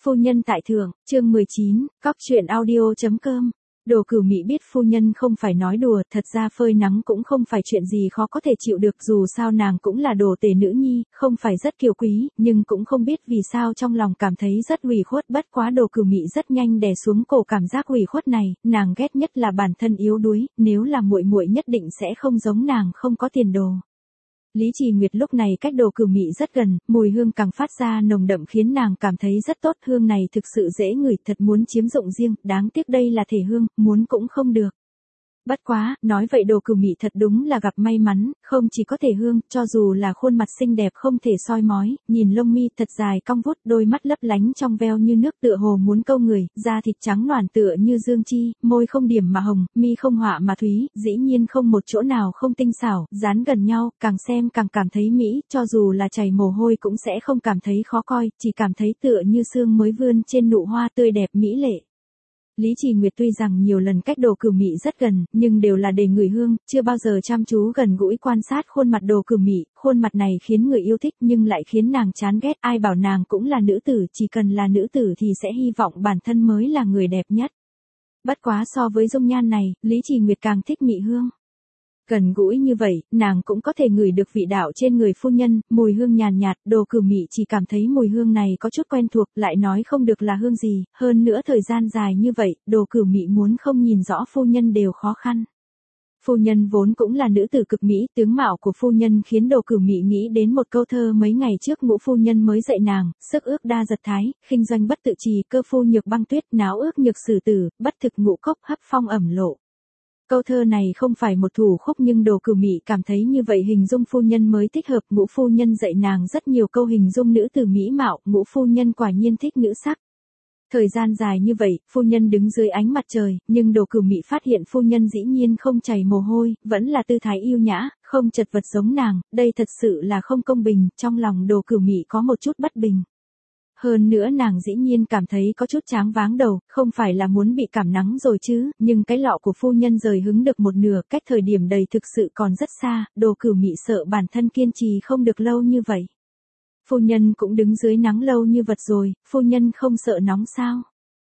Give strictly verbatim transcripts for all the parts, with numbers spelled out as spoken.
Phu nhân tại thượng, chương mười chín, cóc truyện audio chấm com. Đồ Cửu Mị biết phu nhân không phải nói đùa, thật ra phơi nắng cũng không phải chuyện gì khó có thể chịu được, dù sao nàng cũng là đồ tể nữ nhi, không phải rất kiều quý, nhưng cũng không biết vì sao trong lòng cảm thấy rất ủy khuất, bất quá Đồ Cửu Mị rất nhanh đè xuống cổ cảm giác ủy khuất này, nàng ghét nhất là bản thân yếu đuối, nếu là muội muội nhất định sẽ không giống nàng không có tiền đồ. Lý Trì Nguyệt lúc này cách Đồ Cửu Mị rất gần, mùi hương càng phát ra nồng đậm khiến nàng cảm thấy rất tốt, hương này thực sự dễ ngửi, thật muốn chiếm dụng riêng, đáng tiếc đây là thể hương, muốn cũng không được. Bất quá, nói vậy Đồ Cửu Mị thật đúng là gặp may mắn, không chỉ có thể hương, cho dù là khuôn mặt xinh đẹp không thể soi mói, nhìn lông mi thật dài cong vút, đôi mắt lấp lánh trong veo như nước tựa hồ muốn câu người, da thịt trắng loàn tựa như dương chi, môi không điểm mà hồng, mi không họa mà thúy, dĩ nhiên không một chỗ nào không tinh xảo, dán gần nhau, càng xem càng cảm thấy mỹ, cho dù là chảy mồ hôi cũng sẽ không cảm thấy khó coi, chỉ cảm thấy tựa như sương mới vươn trên nụ hoa tươi đẹp mỹ lệ. Lý Trì Nguyệt tuy rằng nhiều lần cách Đồ Cửu Mị rất gần, nhưng đều là để ngửi hương, chưa bao giờ chăm chú gần gũi quan sát khuôn mặt Đồ Cửu Mị, khuôn mặt này khiến người yêu thích nhưng lại khiến nàng chán ghét, ai bảo nàng cũng là nữ tử, chỉ cần là nữ tử thì sẽ hy vọng bản thân mới là người đẹp nhất. Bất quá so với dung nhan này, Lý Trì Nguyệt càng thích mị hương. Gần gũi như vậy, nàng cũng có thể ngửi được vị đạo trên người phu nhân, mùi hương nhàn nhạt, Đồ Cửu Mị chỉ cảm thấy mùi hương này có chút quen thuộc, lại nói không được là hương gì, hơn nữa thời gian dài như vậy, Đồ Cửu Mị muốn không nhìn rõ phu nhân đều khó khăn. Phu nhân vốn cũng là nữ tử cực mỹ, tướng mạo của phu nhân khiến Đồ Cửu Mị nghĩ đến một câu thơ mấy ngày trước Ngũ phu nhân mới dạy nàng, sức ước đa giật thái, khinh doanh bất tự trì, cơ phu nhược băng tuyết, náo ước nhược sử tử, bất thực ngũ cốc hấp phong ẩm lộ. Câu thơ này không phải một thủ khúc nhưng Đồ Cửu Mị cảm thấy như vậy hình dung phu nhân mới thích hợp, Ngũ phu nhân dạy nàng rất nhiều câu hình dung nữ tử mỹ mạo, Ngũ phu nhân quả nhiên thích nữ sắc. Thời gian dài như vậy, phu nhân đứng dưới ánh mặt trời, nhưng Đồ Cửu Mị phát hiện phu nhân dĩ nhiên không chảy mồ hôi, vẫn là tư thái yêu nhã, không chật vật giống nàng, đây thật sự là không công bình, trong lòng Đồ Cửu Mị có một chút bất bình. Hơn nữa nàng dĩ nhiên cảm thấy có chút choáng váng đầu, không phải là muốn bị cảm nắng rồi chứ, nhưng cái lọ của phu nhân rời hứng được một nửa, cách thời điểm đầy thực sự còn rất xa, Đồ Cửu Mị sợ bản thân kiên trì không được lâu như vậy. Phu nhân cũng đứng dưới nắng lâu như vật rồi, phu nhân không sợ nóng sao?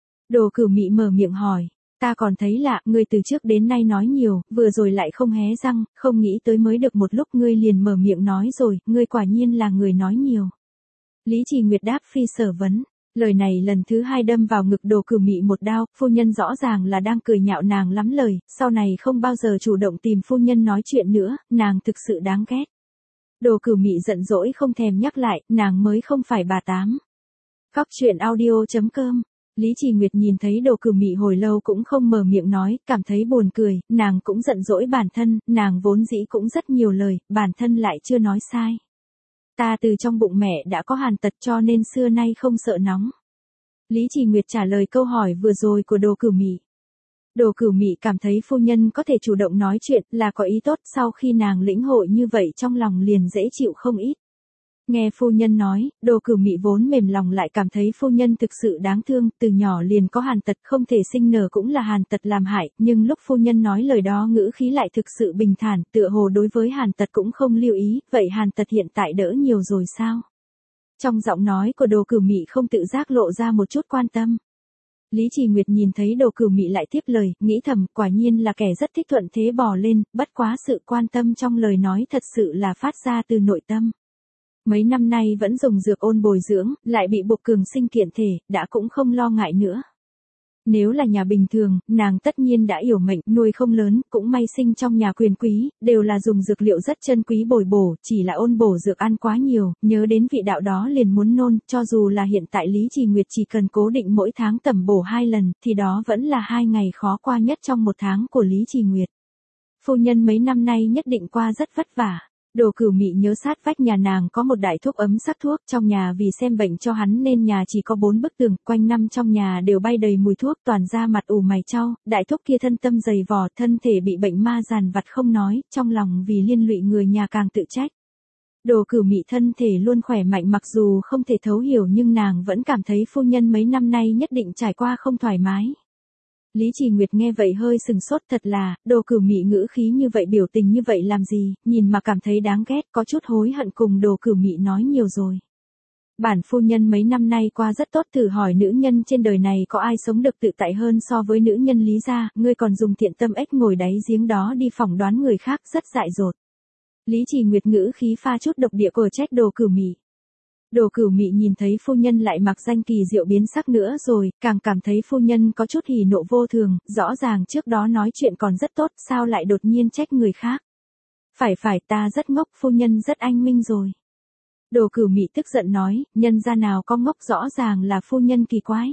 Đồ Cửu Mị mở miệng hỏi, ta còn thấy lạ, ngươi từ trước đến nay nói nhiều, vừa rồi lại không hé răng, không nghĩ tới mới được một lúc ngươi liền mở miệng nói rồi, ngươi quả nhiên là người nói nhiều. Lý Trì Nguyệt đáp phi sở vấn, lời này lần thứ hai đâm vào ngực Đồ Cửu Mị một đao, phu nhân rõ ràng là đang cười nhạo nàng lắm lời, sau này không bao giờ chủ động tìm phu nhân nói chuyện nữa, nàng thực sự đáng ghét. Đồ Cửu Mị giận dỗi không thèm nhắc lại, nàng mới không phải bà tám. Cóc truyện audio chấm com. Lý Trì Nguyệt nhìn thấy Đồ Cửu Mị hồi lâu cũng không mở miệng nói, cảm thấy buồn cười, nàng cũng giận dỗi bản thân, nàng vốn dĩ cũng rất nhiều lời, bản thân lại chưa nói sai. Ta từ trong bụng mẹ đã có hàn tật cho nên xưa nay không sợ nóng. Lý Trì Nguyệt trả lời câu hỏi vừa rồi của Đồ Cửu Mị. Đồ Cửu Mị cảm thấy phu nhân có thể chủ động nói chuyện là có ý tốt, sau khi nàng lĩnh hội như vậy trong lòng liền dễ chịu không ít. Nghe phu nhân nói, Đồ Cửu Mị vốn mềm lòng lại cảm thấy phu nhân thực sự đáng thương, từ nhỏ liền có hàn tật không thể sinh nở cũng là hàn tật làm hại, nhưng lúc phu nhân nói lời đó ngữ khí lại thực sự bình thản, tựa hồ đối với hàn tật cũng không lưu ý, vậy hàn tật hiện tại đỡ nhiều rồi sao? Trong giọng nói của Đồ Cửu Mị không tự giác lộ ra một chút quan tâm. Lý Trì Nguyệt nhìn thấy Đồ Cửu Mị lại tiếp lời, nghĩ thầm, quả nhiên là kẻ rất thích thuận thế bò lên, bất quá sự quan tâm trong lời nói thật sự là phát ra từ nội tâm. Mấy năm nay vẫn dùng dược ôn bồi dưỡng, lại bị buộc cường sinh kiện thể, đã cũng không lo ngại nữa. Nếu là nhà bình thường, nàng tất nhiên đã yểu mệnh, nuôi không lớn, cũng may sinh trong nhà quyền quý, đều là dùng dược liệu rất chân quý bồi bổ, chỉ là ôn bổ dược ăn quá nhiều, nhớ đến vị đạo đó liền muốn nôn, cho dù là hiện tại Lý Trì Nguyệt chỉ cần cố định mỗi tháng tẩm bổ hai lần, thì đó vẫn là hai ngày khó qua nhất trong một tháng của Lý Trì Nguyệt. Phu nhân mấy năm nay nhất định qua rất vất vả. Đồ Cửu Mị nhớ sát vách nhà nàng có một đại thuốc ấm sắc thuốc, trong nhà vì xem bệnh cho hắn nên nhà chỉ có bốn bức tường, quanh năm trong nhà đều bay đầy mùi thuốc, toàn da mặt ủ mày chau, đại thuốc kia thân tâm dày vò, thân thể bị bệnh ma dàn vặt không nói, trong lòng vì liên lụy người nhà càng tự trách. Đồ Cửu Mị thân thể luôn khỏe mạnh, mặc dù không thể thấu hiểu nhưng nàng vẫn cảm thấy phu nhân mấy năm nay nhất định trải qua không thoải mái. Lý Trì Nguyệt nghe vậy hơi sừng sốt, thật là, Đồ Cửu Mị ngữ khí như vậy, biểu tình như vậy làm gì, nhìn mà cảm thấy đáng ghét, có chút hối hận cùng Đồ Cửu Mị nói nhiều rồi. Bản phu nhân mấy năm nay qua rất tốt, thử hỏi nữ nhân trên đời này có ai sống được tự tại hơn so với nữ nhân Lý gia, ngươi còn dùng thiện tâm ếch ngồi đáy giếng đó đi phỏng đoán người khác, rất dại dột. Lý Chỉ Nguyệt ngữ khí pha chút độc địa của trách Đồ Cửu Mị. Đồ Cửu Mị nhìn thấy phu nhân lại mặc danh kỳ diệu biến sắc nữa rồi, càng cảm thấy phu nhân có chút hỉ nộ vô thường, rõ ràng trước đó nói chuyện còn rất tốt, sao lại đột nhiên trách người khác. Phải phải, ta rất ngốc, phu nhân rất anh minh rồi. Đồ Cửu Mị tức giận nói, nhân gia nào có ngốc, rõ ràng là phu nhân kỳ quái.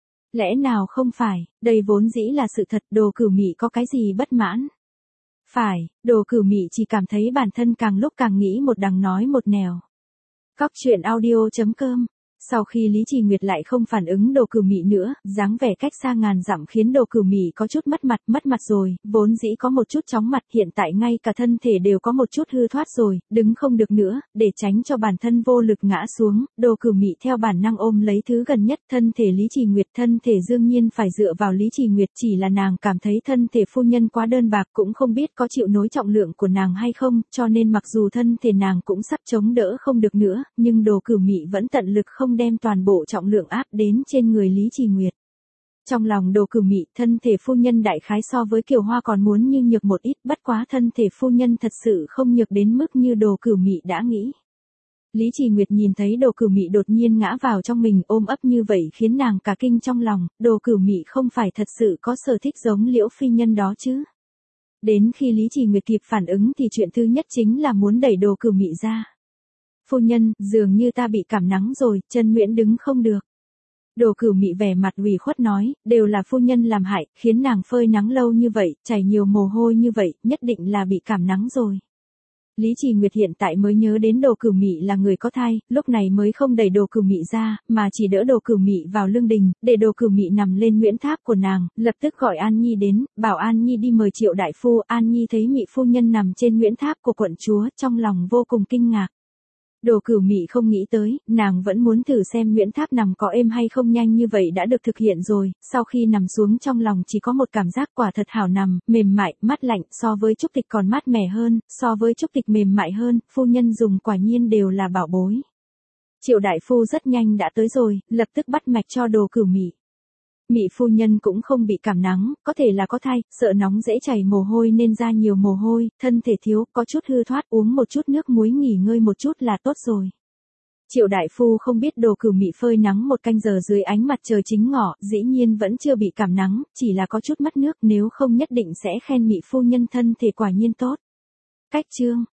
Lẽ nào không phải, đây vốn dĩ là sự thật, Đồ Cửu Mị có cái gì bất mãn. Phải, Đồ Cửu Mị chỉ cảm thấy bản thân càng lúc càng nghĩ một đằng nói một nẻo. Cóc truyện audio chấm com. Sau khi Lý Chỉ Nguyệt lại không phản ứng Đồ Cửu Mị nữa, dáng vẻ cách xa ngàn dặm khiến Đồ Cửu Mị có chút mất mặt, mất mặt rồi, vốn dĩ có một chút chóng mặt, hiện tại ngay cả thân thể đều có một chút hư thoát rồi, đứng không được nữa, để tránh cho bản thân vô lực ngã xuống, Đồ Cửu Mị theo bản năng ôm lấy thứ gần nhất, thân thể Lý Chỉ Nguyệt, thân thể đương nhiên phải dựa vào Lý Chỉ Nguyệt, chỉ là nàng cảm thấy thân thể phu nhân quá đơn bạc, cũng không biết có chịu nối trọng lượng của nàng hay không, cho nên mặc dù thân thể nàng cũng sắp chống đỡ không được nữa, nhưng Đồ Cửu Mị vẫn tận lực không đem toàn bộ trọng lượng áp đến trên người Lý Chỉ Nguyệt. Trong lòng Đồ Cửu Mị, thân thể phu nhân đại khái so với Kiều Hoa còn muốn như nhược một ít, bất quá thân thể phu nhân thật sự không nhược đến mức như Đồ Cửu Mị đã nghĩ. Lý Chỉ Nguyệt nhìn thấy Đồ Cửu Mị đột nhiên ngã vào trong mình ôm ấp như vậy khiến nàng cả kinh trong lòng, Đồ Cửu Mị không phải thật sự có sở thích giống Liễu phi nhân đó chứ. Đến khi Lý Chỉ Nguyệt kịp phản ứng thì chuyện thứ nhất chính là muốn đẩy Đồ Cửu Mị ra. Phu nhân, dường như ta bị cảm nắng rồi, chân Nguyễn đứng không được. Đồ Cửu Mị vẻ mặt ủy khuất nói, đều là phu nhân làm hại, khiến nàng phơi nắng lâu như vậy, chảy nhiều mồ hôi như vậy, nhất định là bị cảm nắng rồi. Lý Chỉ Nguyệt hiện tại mới nhớ đến Đồ Cửu Mị là người có thai, lúc này mới không đẩy Đồ Cửu Mị ra, mà chỉ đỡ Đồ Cửu Mị vào lưng đình, để Đồ Cửu Mị nằm lên Nguyễn Tháp của nàng, lập tức gọi An Nhi đến, bảo An Nhi đi mời Triệu đại phu. An Nhi thấy Mị phu nhân nằm trên Nguyễn Tháp của quận chúa, trong lòng vô cùng kinh ngạc. Đồ Cửu Mị không nghĩ tới, nàng vẫn muốn thử xem Nguyễn Tháp nằm có êm hay không, nhanh như vậy đã được thực hiện rồi, sau khi nằm xuống trong lòng chỉ có một cảm giác quả thật hảo nằm, mềm mại, mát lạnh, so với trúc tịch còn mát mẻ hơn, so với trúc tịch mềm mại hơn, phu nhân dùng quả nhiên đều là bảo bối. Triệu đại phu rất nhanh đã tới rồi, lập tức bắt mạch cho Đồ Cửu Mị. Mị phu nhân cũng không bị cảm nắng, có thể là có thai, sợ nóng dễ chảy mồ hôi nên ra nhiều mồ hôi, thân thể thiếu, có chút hư thoát, uống một chút nước muối nghỉ ngơi một chút là tốt rồi. Triệu đại phu không biết Đồ Cửu Mị phơi nắng một canh giờ dưới ánh mặt trời chính ngọ, dĩ nhiên vẫn chưa bị cảm nắng, chỉ là có chút mất nước, nếu không nhất định sẽ khen Mị phu nhân thân thể quả nhiên tốt. Cách chương